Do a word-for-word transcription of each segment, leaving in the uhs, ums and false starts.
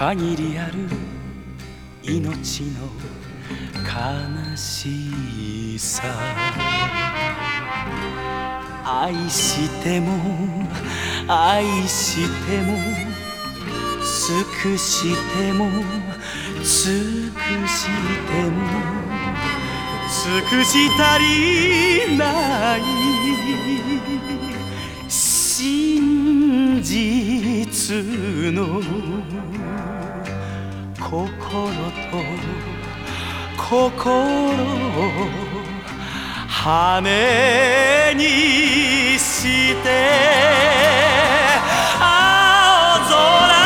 限りある命の悲しさ、愛しても愛しても尽くしても尽くしても尽くし足りない真実の心と心を羽にして青空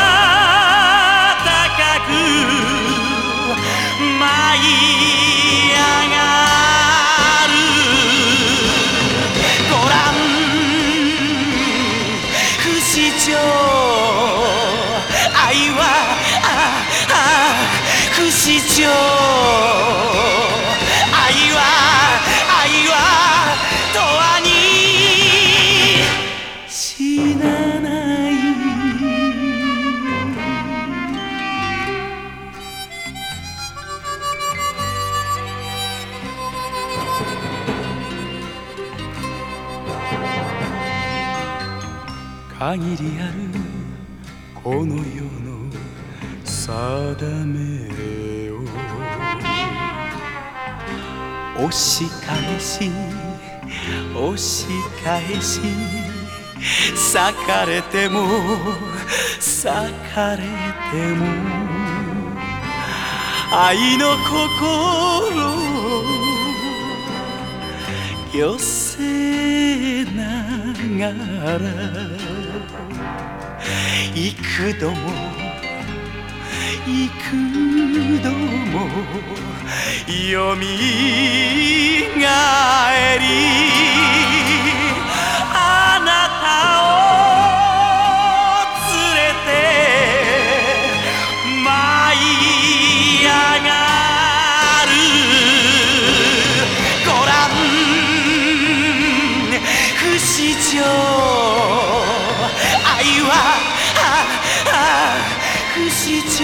高く舞い上がる。ご覧不死鳥、愛はああ不死鳥、愛は愛は永遠に死なない。限りあるこの世の定めを押し返し押し返し裂かれても裂かれても愛の心を寄せながら幾度も幾度もよみがえり、あなたを連れて舞い上がる。ご覧不死鳥、愛はああ不死鳥、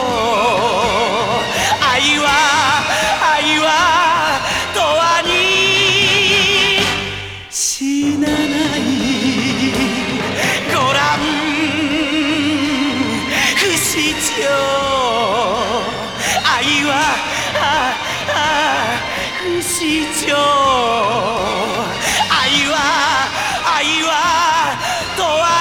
愛は愛は永遠に死なない。ご覧不死鳥、愛はああ不死鳥、愛は愛は永遠に